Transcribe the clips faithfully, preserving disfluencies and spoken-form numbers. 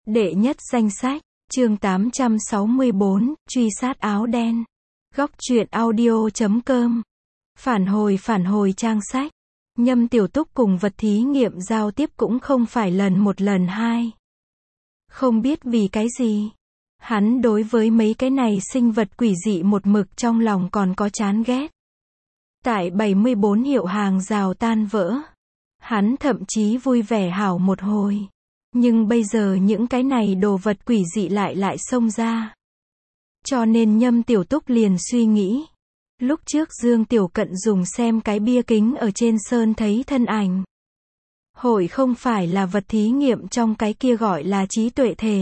Đệ nhất danh sách, chương tám trăm sáu mươi bốn, truy sát áo đen. Góc truyện audio chấm com. Phản hồi phản hồi trang sách. Nhâm Tiểu Túc cùng vật thí nghiệm giao tiếp cũng không phải lần một lần hai. Không biết vì cái gì. Hắn đối với mấy cái này sinh vật quỷ dị một mực trong lòng còn có chán ghét. Tại bảy mươi bốn hiệu hàng rào tan vỡ. Hắn thậm chí vui vẻ hảo một hồi. Nhưng bây giờ những cái này đồ vật quỷ dị lại lại xông ra. Cho nên Nhâm Tiểu Túc liền suy nghĩ. Lúc trước Dương Tiểu Cận dùng xem cái bia kính ở trên sơn thấy thân ảnh. Hội không phải là vật thí nghiệm trong cái kia gọi là trí tuệ thể.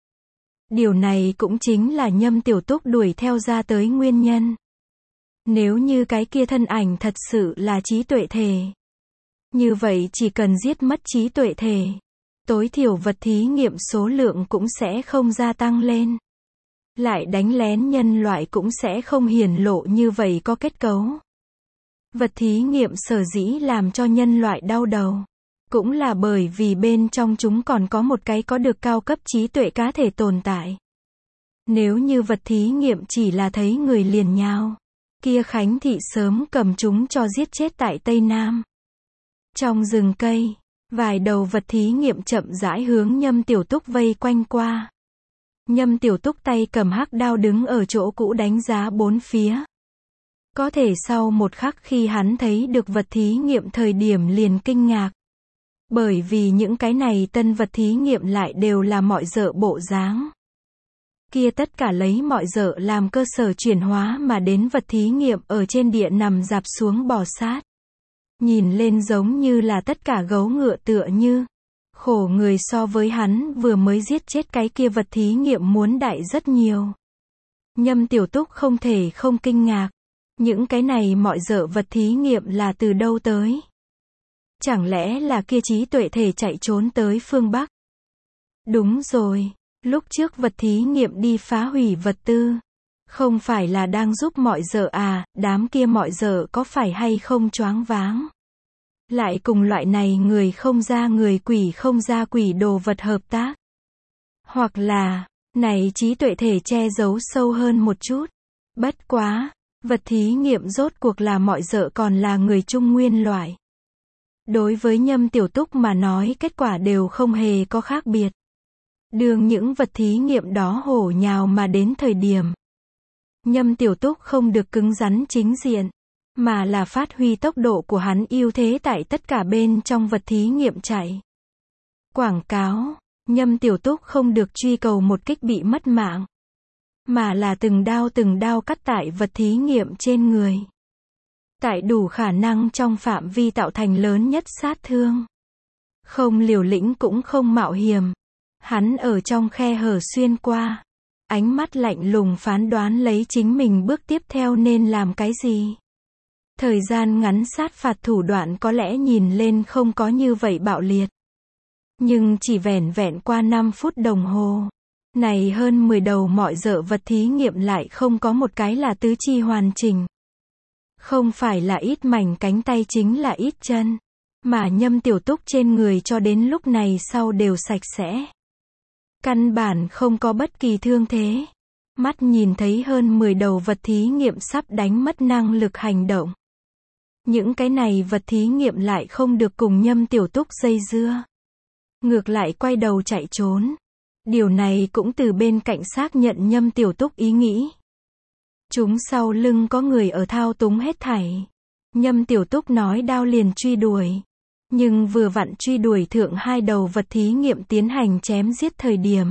Điều này cũng chính là Nhâm Tiểu Túc đuổi theo ra tới nguyên nhân. Nếu như cái kia thân ảnh thật sự là trí tuệ thể. Như vậy chỉ cần giết mất trí tuệ thể. Tối thiểu vật thí nghiệm số lượng cũng sẽ không gia tăng lên. Lại đánh lén nhân loại cũng sẽ không hiển lộ như vậy có kết cấu. Vật thí nghiệm sở dĩ làm cho nhân loại đau đầu. Cũng là bởi vì bên trong chúng còn có một cái có được cao cấp trí tuệ cá thể tồn tại. Nếu như vật thí nghiệm chỉ là thấy người liền nhào. Kia Khánh Thị sớm cầm chúng cho giết chết tại Tây Nam. Trong rừng cây. Vài đầu vật thí nghiệm chậm rãi hướng Nhâm Tiểu Túc vây quanh qua. Nhâm Tiểu Túc tay cầm hắc đao đứng ở chỗ cũ đánh giá bốn phía. Có thể sau một khắc khi hắn thấy được vật thí nghiệm thời điểm liền kinh ngạc. Bởi vì những cái này tân vật thí nghiệm lại đều là mọi dợ bộ dáng. Kia tất cả lấy mọi dợ làm cơ sở chuyển hóa mà đến vật thí nghiệm ở trên địa nằm dạp xuống bò sát. Nhìn lên giống như là tất cả gấu ngựa tựa như. Khổ người so với hắn vừa mới giết chết cái kia vật thí nghiệm muốn đại rất nhiều. Nhâm Tiểu Túc không thể không kinh ngạc. Những cái này mọi dợ vật thí nghiệm là từ đâu tới? Chẳng lẽ là kia trí tuệ thể chạy trốn tới phương Bắc? Đúng rồi. Lúc trước vật thí nghiệm đi phá hủy vật tư. Không phải là đang giúp mọi dợ à, đám kia mọi dợ có phải hay không choáng váng? Lại cùng loại này người không ra người quỷ không ra quỷ đồ vật hợp tác. Hoặc là, này trí tuệ thể che giấu sâu hơn một chút. Bất quá, vật thí nghiệm rốt cuộc là mọi dợ còn là người trung nguyên loại. Đối với Nhâm Tiểu Túc mà nói kết quả đều không hề có khác biệt. Đường những vật thí nghiệm đó hổ nhào mà đến thời điểm. Nhâm Tiểu Túc không được cứng rắn chính diện, mà là phát huy tốc độ của hắn ưu thế tại tất cả bên trong vật thí nghiệm chạy. Quảng cáo, Nhâm Tiểu Túc không được truy cầu một kích bị mất mạng, mà là từng đao từng đao cắt tại vật thí nghiệm trên người. Tại đủ khả năng trong phạm vi tạo thành lớn nhất sát thương. Không liều lĩnh cũng không mạo hiểm. Hắn ở trong khe hở xuyên qua. Ánh mắt lạnh lùng phán đoán lấy chính mình bước tiếp theo nên làm cái gì. Thời gian ngắn sát phạt thủ đoạn có lẽ nhìn lên không có như vậy bạo liệt. Nhưng chỉ vẻn vẹn qua năm phút đồng hồ. Này hơn mười đầu mọi dợ vật thí nghiệm lại không có một cái là tứ chi hoàn chỉnh. Không phải là ít mảnh cánh tay chính là ít chân. Mà Nhâm Tiểu Túc trên người cho đến lúc này sau đều sạch sẽ. Căn bản không có bất kỳ thương thế. Mắt nhìn thấy hơn mười đầu vật thí nghiệm sắp đánh mất năng lực hành động. Những cái này vật thí nghiệm lại không được cùng Nhâm Tiểu Túc dây dưa. Ngược lại quay đầu chạy trốn. Điều này cũng từ bên cạnh xác nhận Nhâm Tiểu Túc ý nghĩ. Chúng sau lưng có người ở thao túng hết thảy. Nhâm Tiểu Túc nói đao liền truy đuổi. Nhưng vừa vặn truy đuổi thượng hai đầu vật thí nghiệm tiến hành chém giết thời điểm.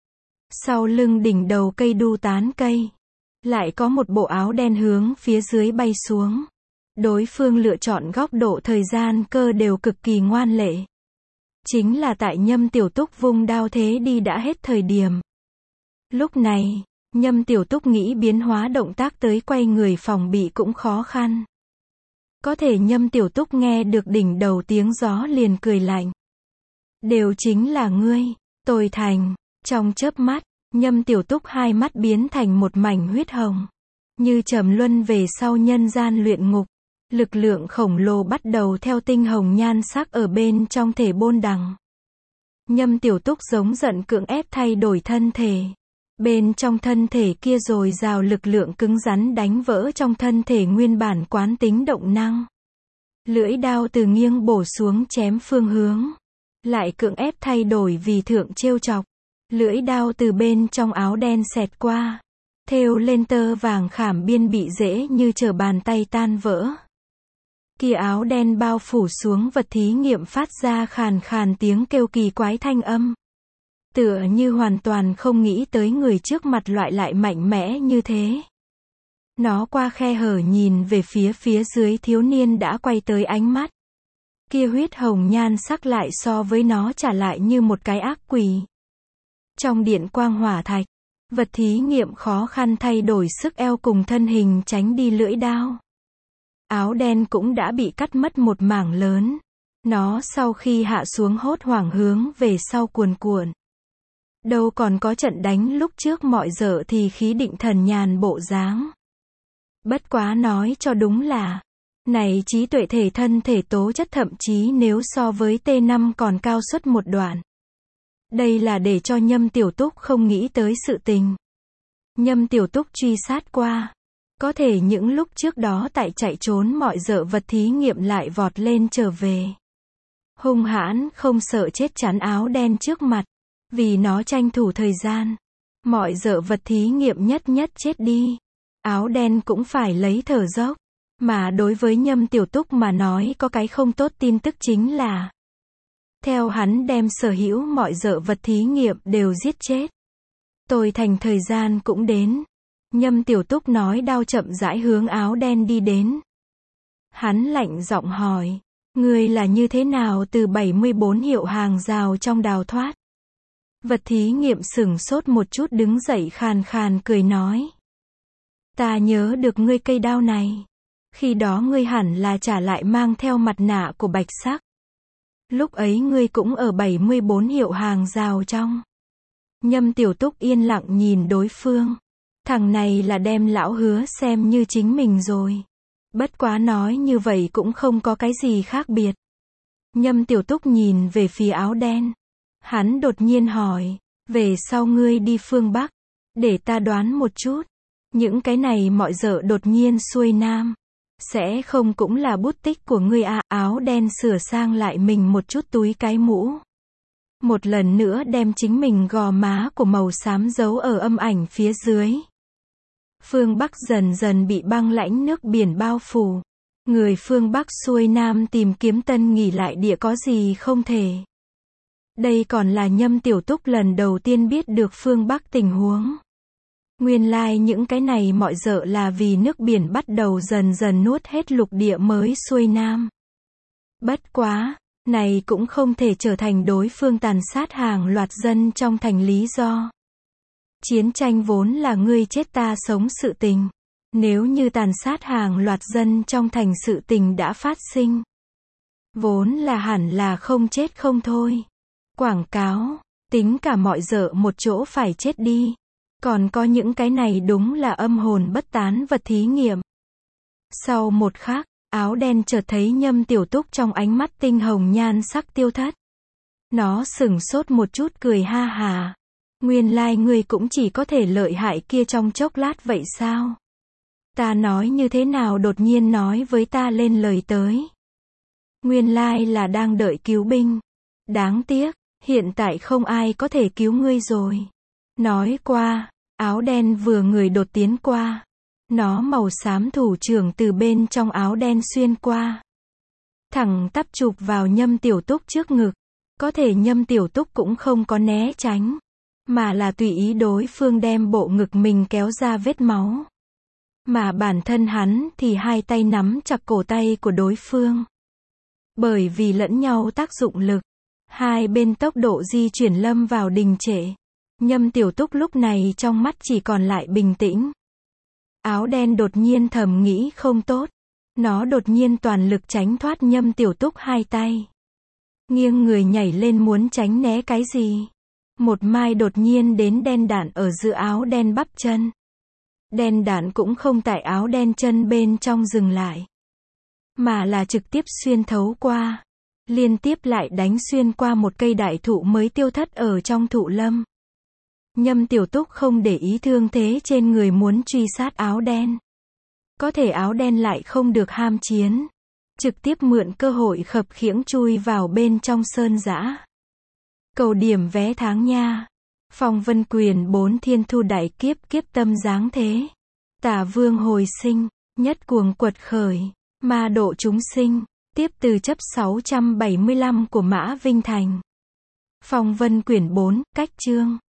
Sau lưng đỉnh đầu cây đu tán cây. Lại có một bộ áo đen hướng phía dưới bay xuống. Đối phương lựa chọn góc độ thời gian cơ đều cực kỳ ngoan lệ. Chính là tại Nhâm Tiểu Túc vung đao thế đi đã hết thời điểm. Lúc này, Nhâm Tiểu Túc nghĩ biến hóa động tác tới quay người phòng bị cũng khó khăn. Có thể Nhâm Tiểu Túc nghe được đỉnh đầu tiếng gió liền cười lạnh. Đều chính là ngươi, tôi thành. Trong chớp mắt, Nhâm Tiểu Túc hai mắt biến thành một mảnh huyết hồng. Như trầm luân về sau nhân gian luyện ngục. Lực lượng khổng lồ bắt đầu theo tinh hồng nhan sắc ở bên trong thể bôn đằng. Nhâm Tiểu Túc giống giận cưỡng ép thay đổi thân thể. Bên trong thân thể kia dồi dào lực lượng cứng rắn đánh vỡ trong thân thể nguyên bản quán tính động năng. Lưỡi đao từ nghiêng bổ xuống chém phương hướng. Lại cưỡng ép thay đổi vì thượng trêu chọc. Lưỡi đao từ bên trong áo đen xẹt qua. Thêu lên tơ vàng khảm biên bị dễ như trở bàn tay tan vỡ. Kia áo đen bao phủ xuống vật thí nghiệm phát ra khàn khàn tiếng kêu kỳ quái thanh âm. Tựa như hoàn toàn không nghĩ tới người trước mặt loại lại mạnh mẽ như thế. Nó qua khe hở nhìn về phía phía dưới thiếu niên đã quay tới ánh mắt. Kia huyết hồng nhan sắc lại so với nó trả lại như một cái ác quỷ. Trong điện quang hỏa thạch, vật thí nghiệm khó khăn thay đổi sức eo cùng thân hình tránh đi lưỡi đao. Áo đen cũng đã bị cắt mất một mảng lớn. Nó sau khi hạ xuống hốt hoảng hướng về sau cuồn cuộn. Đâu còn có trận đánh lúc trước mọi dở thì khí định thần nhàn bộ dáng. Bất quá nói cho đúng là, này trí tuệ thể thân thể tố chất thậm chí nếu so với T năm còn cao suất một đoạn. Đây là để cho Nhâm Tiểu Túc không nghĩ tới sự tình. Nhâm Tiểu Túc truy sát qua. Có thể những lúc trước đó tại chạy trốn mọi dợ vật thí nghiệm lại vọt lên trở về. Hung hãn không sợ chết chắn áo đen trước mặt. Vì nó tranh thủ thời gian. Mọi dợ vật thí nghiệm nhất nhất chết đi. Áo đen cũng phải lấy thở dốc. Mà đối với Nhâm Tiểu Túc mà nói có cái không tốt tin tức chính là. Theo hắn đem sở hữu mọi dợ vật thí nghiệm đều giết chết. Tôi thành thời gian cũng đến. Nhâm Tiểu Túc nói đao chậm rãi hướng áo đen đi đến. Hắn lạnh giọng hỏi. Ngươi là như thế nào từ bảy mươi bốn hiệu hàng rào trong đào thoát? Vật thí nghiệm sửng sốt một chút đứng dậy khàn khàn cười nói. Ta nhớ được ngươi cây đao này. Khi đó ngươi hẳn là trả lại mang theo mặt nạ của bạch sắc. Lúc ấy ngươi cũng ở bảy mươi bốn hiệu hàng rào trong. Nhâm Tiểu Túc yên lặng nhìn đối phương. Thằng này là đem lão Hứa xem như chính mình rồi. Bất quá nói như vậy cũng không có cái gì khác biệt. Nhâm Tiểu Túc nhìn về phía áo đen. Hắn đột nhiên hỏi. Về sau ngươi đi phương Bắc. Để ta đoán một chút. Những cái này mọi dợ đột nhiên xuôi nam. Sẽ không cũng là bút tích của ngươi à? Áo đen sửa sang lại mình một chút túi cái mũ. Một lần nữa đem chính mình gò má của màu xám giấu ở âm ảnh phía dưới. Phương Bắc dần dần bị băng lãnh nước biển bao phủ. Người phương Bắc xuôi nam tìm kiếm tân nghỉ lại địa có gì không thể. Đây còn là Nhâm Tiểu Túc lần đầu tiên biết được phương Bắc tình huống. Nguyên lai like những cái này mọi dợ là vì nước biển bắt đầu dần dần nuốt hết lục địa mới xuôi nam. Bất quá, này cũng không thể trở thành đối phương tàn sát hàng loạt dân trong thành lý do. Chiến tranh vốn là ngươi chết ta sống sự tình. Nếu như tàn sát hàng loạt dân trong thành sự tình đã phát sinh. Vốn là hẳn là không chết không thôi. Quảng cáo, tính cả mọi dợ một chỗ phải chết đi. Còn có những cái này đúng là âm hồn bất tán vật thí nghiệm. Sau một khắc, áo đen chợt thấy Nhâm Tiểu Túc trong ánh mắt tinh hồng nhan sắc tiêu thất. Nó sửng sốt một chút cười ha hà. Nguyên lai like ngươi cũng chỉ có thể lợi hại kia trong chốc lát vậy sao? Ta nói như thế nào đột nhiên nói với ta lên lời tới. Nguyên lai like là đang đợi cứu binh. Đáng tiếc, hiện tại không ai có thể cứu ngươi rồi. Nói qua, áo đen vừa người đột tiến qua. Nó màu xám thủ trưởng từ bên trong áo đen xuyên qua. Thẳng tắp chụp vào Nhâm Tiểu Túc trước ngực. Có thể Nhâm Tiểu Túc cũng không có né tránh. Mà là tùy ý đối phương đem bộ ngực mình kéo ra vết máu. Mà bản thân hắn thì hai tay nắm chặt cổ tay của đối phương. Bởi vì lẫn nhau tác dụng lực. Hai bên tốc độ di chuyển lâm vào đình trệ. Nhâm Tiểu Túc lúc này trong mắt chỉ còn lại bình tĩnh. Áo đen đột nhiên thầm nghĩ không tốt. Nó đột nhiên toàn lực tránh thoát Nhâm Tiểu Túc hai tay. Nghiêng người nhảy lên muốn tránh né cái gì. Một mai đột nhiên đến đen đạn ở giữa áo đen bắp chân. Đen đạn cũng không tại áo đen chân bên trong dừng lại. Mà là trực tiếp xuyên thấu qua. liên tiếp lại đánh xuyên qua một cây đại thụ mới tiêu thất ở trong thụ lâm. Nhâm Tiểu Túc không để ý thương thế trên người muốn truy sát áo đen. Có thể áo đen lại không được ham chiến. Trực tiếp mượn cơ hội khập khiễng chui vào bên trong sơn dã. Cầu điểm vé tháng nha. Phong Vân Quyền bốn thiên thu đại kiếp kiếp tâm giáng thế. Tả vương hồi sinh, nhất cuồng quật khởi, ma độ chúng sinh, tiếp từ chấp sáu trăm bảy mươi lăm của Mã Vinh Thành. Phong Vân Quyển bốn, cách chương.